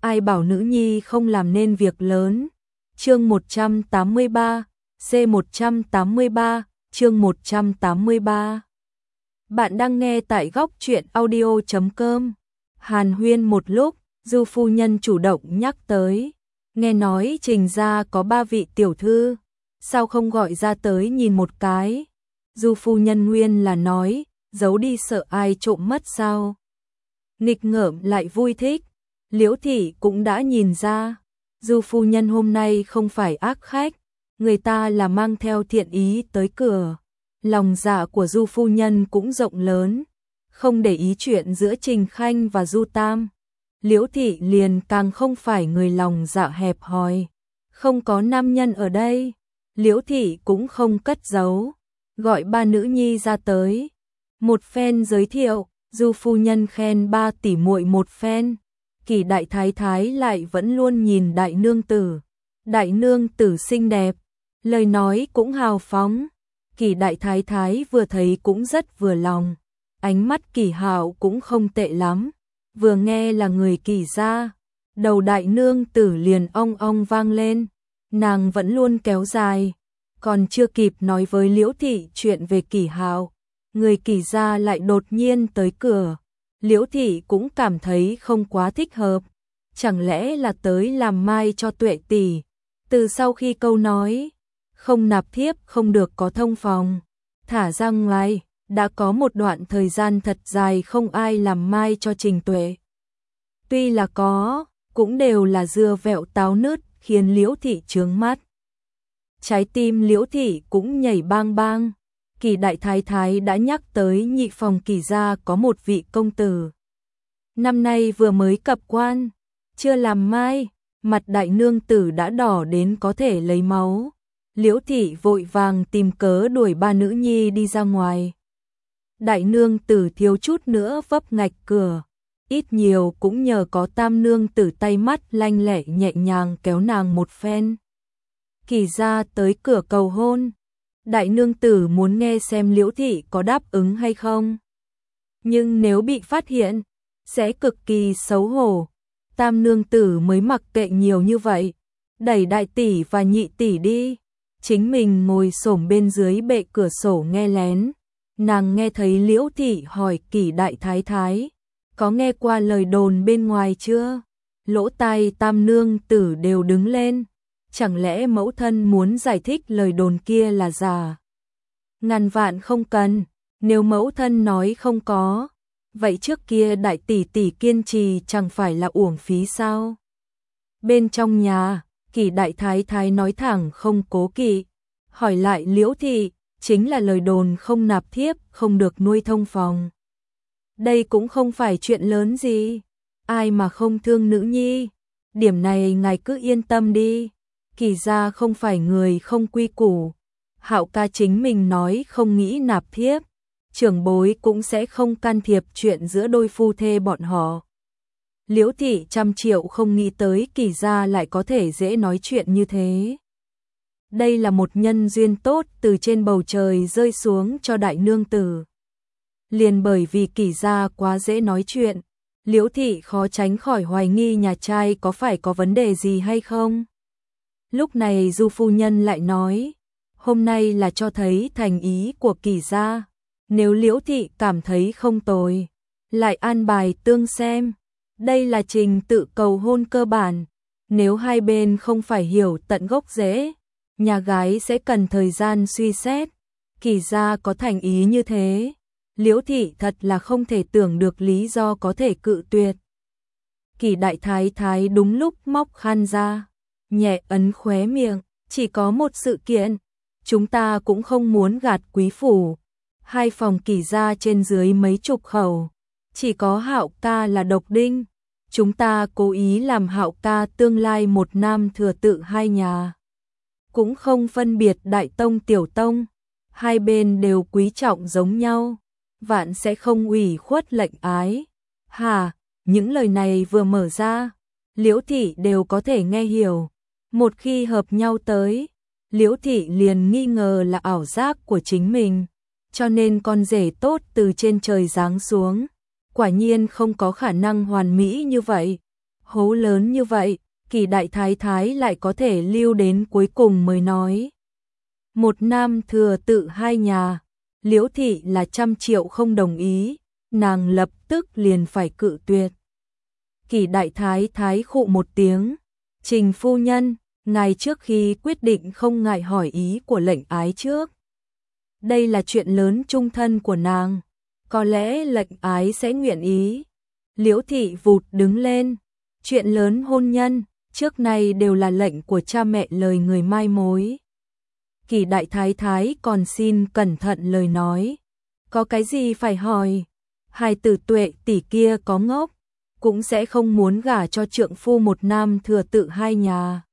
ai bảo nữ nhi không làm nên việc lớn. Chương 183, C183, chương 183. Bạn đang nghe tại góc truyện audio.com. Hàn huyên một lúc, Du phu nhân chủ động nhắc tới, nghe nói Trình gia có 3 vị tiểu thư, sao không gọi ra tới nhìn một cái? Du phu nhân nguyên là nói, giấu đi sợ ai trộm mất sao? Nghịch ngợm lại vui thích, Liễu thị cũng đã nhìn ra, Du phu nhân hôm nay không phải ác khách, người ta là mang theo thiện ý tới cửa. Lòng dạ của Du phu nhân cũng rộng lớn, không để ý chuyện giữa Trình Khanh và Du Tam. Liễu thị liền càng không phải người lòng dạ hẹp hòi, không có nam nhân ở đây, Liễu thị cũng không cất giấu, gọi 3 nữ nhi ra tới. Một phen giới thiệu, Du phu nhân khen 3 tỷ muội một phen, Kỳ đại thái thái lại vẫn luôn nhìn đại nương tử. Đại nương tử xinh đẹp, lời nói cũng hào phóng. Kỳ đại thái thái vừa thấy cũng rất vừa lòng, ánh mắt Kỳ Hạo cũng không tệ lắm, vừa nghe là người Kỳ gia, đầu đại nương tử liền ong ong vang lên, nàng vẫn luôn kéo dài, còn chưa kịp nói với Liễu thị chuyện về Kỳ Hạo, người Kỳ gia lại đột nhiên tới cửa. Liễu thị cũng cảm thấy không quá thích hợp, chẳng lẽ là tới làm mai cho Tuệ tỷ. Từ sau khi câu nói không nạp thiếp không được có thông phòng thả ra ngoài, đã có một đoạn thời gian thật dài không ai làm mai cho Trình Tuệ. Tuy là có, cũng đều là dưa vẹo táo nứt, khiến Liễu thị chướng mắt. Trái tim Liễu thị cũng nhảy bang bang. Kỳ đại thái thái đã nhắc tới nhị phòng Kỳ gia có một vị công tử. Năm nay vừa mới cập quan, chưa làm mai, mặt đại nương tử đã đỏ đến có thể lấy máu. Liễu thị vội vàng tìm cớ đuổi 3 nữ nhi đi ra ngoài. Đại nương tử thiếu chút nữa vấp ngạch cửa, ít nhiều cũng nhờ có tam nương tử tay mắt lanh lẹ nhẹ nhàng kéo nàng một phen. Kỳ gia tới cửa cầu hôn. Đại nương tử muốn nghe xem Liễu thị có đáp ứng hay không. Nhưng nếu bị phát hiện, sẽ cực kỳ xấu hổ. Tam nương tử mới mặc kệ nhiều như vậy, đẩy đại tỷ và nhị tỷ đi, chính mình ngồi xổm bên dưới bệ cửa sổ nghe lén. Nàng nghe thấy Liễu thị hỏi Kỳ đại thái thái, có nghe qua lời đồn bên ngoài chưa? Lỗ tai tam nương tử đều đứng lên. Chẳng lẽ mẫu thân muốn giải thích lời đồn kia là giả? Ngàn vạn không cần, nếu mẫu thân nói không có, vậy trước kia đại tỷ tỷ kiên trì chẳng phải là uổng phí sao? Bên trong nhà, Kỳ đại thái thái nói thẳng không cố kỵ, hỏi lại Liễu thị, chính là lời đồn không nạp thiếp, không được nuôi thông phòng. Đây cũng không phải chuyện lớn gì, ai mà không thương nữ nhi, điểm này ngài cứ yên tâm đi. Kỳ gia không phải người không quy củ, Hạo ca chính mình nói không nghĩ nạp thiếp, trưởng bối cũng sẽ không can thiệp chuyện giữa đôi phu thê bọn họ. Liễu thị trăm triệu không nghĩ tới Kỳ gia lại có thể dễ nói chuyện như thế. Đây là một nhân duyên tốt từ trên bầu trời rơi xuống cho đại nương tử. Liền bởi vì Kỳ gia quá dễ nói chuyện, Liễu thị khó tránh khỏi hoài nghi nhà trai có phải có vấn đề gì hay không. Lúc này Du phu nhân lại nói, hôm nay là cho thấy thành ý của Kỳ gia, nếu Liễu thị cảm thấy không tồi, lại an bài tương xem. Đây là trình tự cầu hôn cơ bản, nếu hai bên không phải hiểu tận gốc rễ, nhà gái sẽ cần thời gian suy xét. Kỳ gia có thành ý như thế, Liễu thị thật là không thể tưởng được lý do có thể cự tuyệt. Kỳ đại thái thái đúng lúc móc khăn ra, nhẹ ấn khóe miệng, chỉ có một sự kiện, chúng ta cũng không muốn gạt quý phủ. 2 phòng Kỳ gia trên dưới mấy chục khẩu, chỉ có Hạo ca là độc đinh, chúng ta cố ý làm Hạo ca tương lai một nam thừa tự 2 nhà. Cũng không phân biệt đại tông tiểu tông, hai bên đều quý trọng giống nhau, vạn sẽ không ủy khuất lệnh ái. Hà, những lời này vừa mở ra, Liễu thị đều có thể nghe hiểu. Một khi hợp nhau tới, Liễu thị liền nghi ngờ là ảo giác của chính mình, cho nên con rể tốt từ trên trời giáng xuống, quả nhiên không có khả năng hoàn mỹ như vậy. Hố lớn như vậy, Kỳ đại thái thái lại có thể lưu đến cuối cùng mới nói. Một nam thừa tự hai nhà, Liễu thị là 100 triệu không đồng ý, nàng lập tức liền phải cự tuyệt. Kỳ đại thái thái khụ một tiếng, Trình phu nhân, ngài trước khi quyết định không ngại hỏi ý của lệnh ái trước. Đây là chuyện lớn chung thân của nàng, có lẽ lệnh ái sẽ nguyện ý. Liễu thị vụt đứng lên, chuyện lớn hôn nhân, trước nay đều là lệnh của cha mẹ lời người mai mối. Kỳ đại thái thái còn xin cẩn thận lời nói, có cái gì phải hỏi, hài tử Tuệ tỷ kia có ngốc, cũng sẽ không muốn gả cho trượng phu một nam thừa tự hai nhà.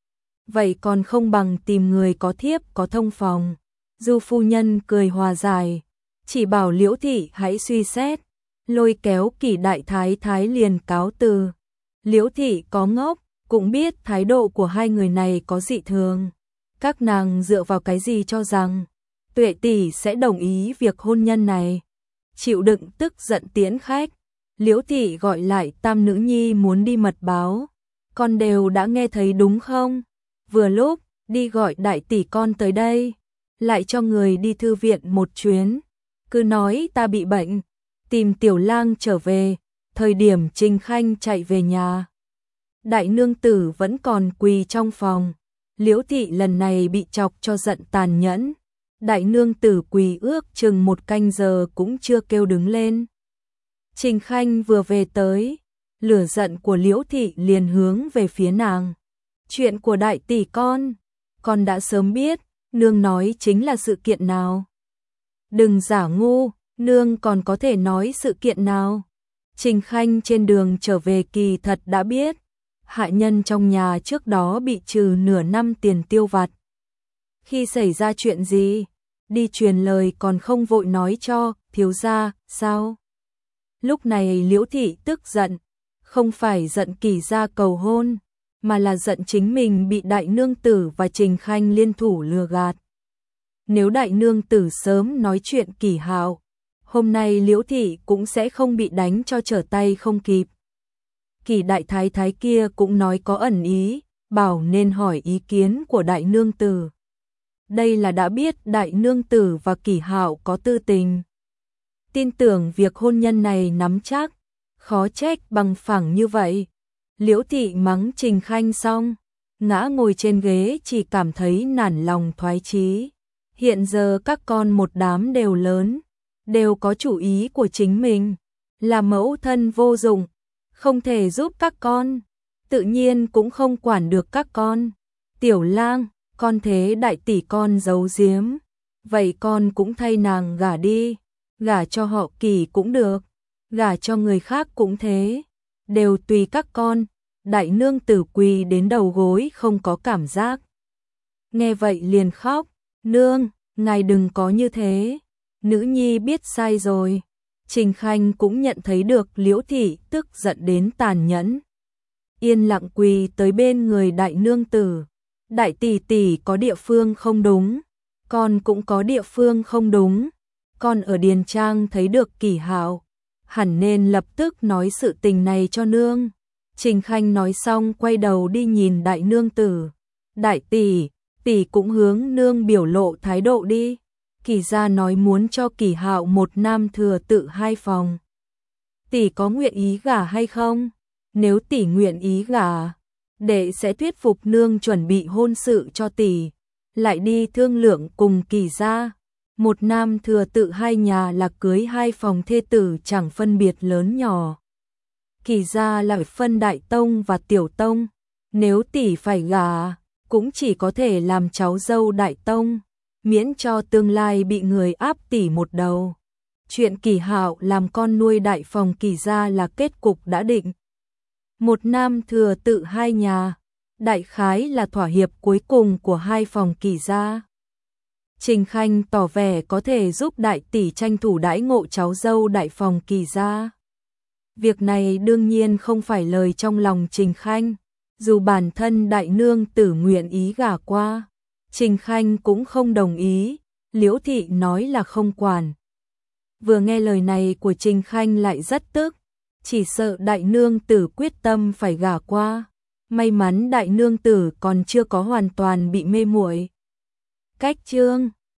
Vậy còn không bằng tìm người có thiếp có thông phòng. Du phu nhân cười hòa giải, chỉ bảo Liễu thị hãy suy xét, lôi kéo Kỳ đại thái thái liền cáo từ. Liễu thị có ngốc, cũng biết thái độ của hai người này có dị thường. Các nàng dựa vào cái gì cho rằng Tuệ tỷ sẽ đồng ý việc hôn nhân này. Chịu đựng tức giận tiễn khách, Liễu thị gọi lại tam nữ nhi muốn đi mật báo. Con đều đã nghe thấy đúng không? Vừa lúc, đi gọi đại tỷ con tới đây. Lại cho người đi thư viện một chuyến. Cứ nói ta bị bệnh, tìm tiểu lang trở về. Thời điểm Trình Khanh chạy về nhà, đại nương tử vẫn còn quỳ trong phòng. Liễu thị lần này bị chọc cho giận tàn nhẫn. Đại nương tử quỳ ước chừng 1 canh giờ cũng chưa kêu đứng lên. Trình Khanh vừa về tới, lửa giận của Liễu thị liền hướng về phía nàng. Chuyện của đại tỷ con đã sớm biết, nương nói chính là sự kiện nào. Đừng giả ngu, nương còn có thể nói sự kiện nào. Trình Khanh trên đường trở về kỳ thật đã biết, hạ nhân trong nhà trước đó bị trừ nửa năm tiền tiêu vặt. Khi xảy ra chuyện gì, đi truyền lời còn không vội nói cho thiếu gia, sao? Lúc này Liễu thị tức giận, không phải giận Kỳ gia cầu hôn, mà là giận chính mình bị đại nương tử và Trình Khanh liên thủ lừa gạt. Nếu đại nương tử sớm nói chuyện Kỳ Hạo, hôm nay Liễu thị cũng sẽ không bị đánh cho trở tay không kịp. Kỳ đại thái thái kia cũng nói có ẩn ý, bảo nên hỏi ý kiến của đại nương tử. Đây là đã biết đại nương tử và Kỳ Hạo có tư tình. Tin tưởng việc hôn nhân này nắm chắc, khó trách bằng phẳng như vậy. Liễu thị mắng Trình Khanh xong, ngã ngồi trên ghế chỉ cảm thấy nản lòng thoái chí. Hiện giờ các con một đám đều lớn, đều có chủ ý của chính mình, là mẫu thân vô dụng, không thể giúp các con, tự nhiên cũng không quản được các con. Tiểu lang, con thế đại tỷ con giấu giếm, vậy con cũng thay nàng gả đi, gả cho họ Kỳ cũng được, gả cho người khác cũng thế, đều tùy các con. Đại nương tử quỳ đến đầu gối không có cảm giác. Nghe vậy liền khóc, nương, ngài đừng có như thế, nữ nhi biết sai rồi. Trình Khanh cũng nhận thấy được Liễu thị tức giận đến tàn nhẫn. Yên lặng quỳ tới bên người đại nương tử. Đại tỷ tỷ có địa phương không đúng, con cũng có địa phương không đúng. Con ở Điền Trang thấy được Kỳ Hạo, hẳn nên lập tức nói sự tình này cho nương. Trình Khanh nói xong quay đầu đi nhìn đại nương tử. Đại tỷ, tỷ cũng hướng nương biểu lộ thái độ đi. Kỳ gia nói muốn cho Kỳ Hạo một nam thừa tự 2 phòng. Tỷ có nguyện ý gả hay không? Nếu tỷ nguyện ý gả, đệ sẽ thuyết phục nương chuẩn bị hôn sự cho tỷ, lại đi thương lượng cùng Kỳ gia. Một nam thừa tự 2 nhà là cưới 2 phòng thê tử chẳng phân biệt lớn nhỏ. Kỳ gia lại phân đại tông và tiểu tông, nếu tỷ phải gả, cũng chỉ có thể làm cháu dâu đại tông, miễn cho tương lai bị người áp tỷ một đầu. Chuyện Kỳ Hạo làm con nuôi đại phòng Kỳ gia là kết cục đã định. Một nam thừa tự 2 nhà, đại khái là thỏa hiệp cuối cùng của 2 phòng Kỳ gia. Trình Khanh tỏ vẻ có thể giúp đại tỷ tranh thủ đãi ngộ cháu dâu đại phòng Kỳ gia. Việc này đương nhiên không phải lời trong lòng Trình Khanh, dù bản thân đại nương tử nguyện ý gả qua, Trình Khanh cũng không đồng ý, Liễu thị nói là không quản. Vừa nghe lời này của Trình Khanh lại rất tức, chỉ sợ đại nương tử quyết tâm phải gả qua. May mắn đại nương tử còn chưa có hoàn toàn bị mê muội. Cách chương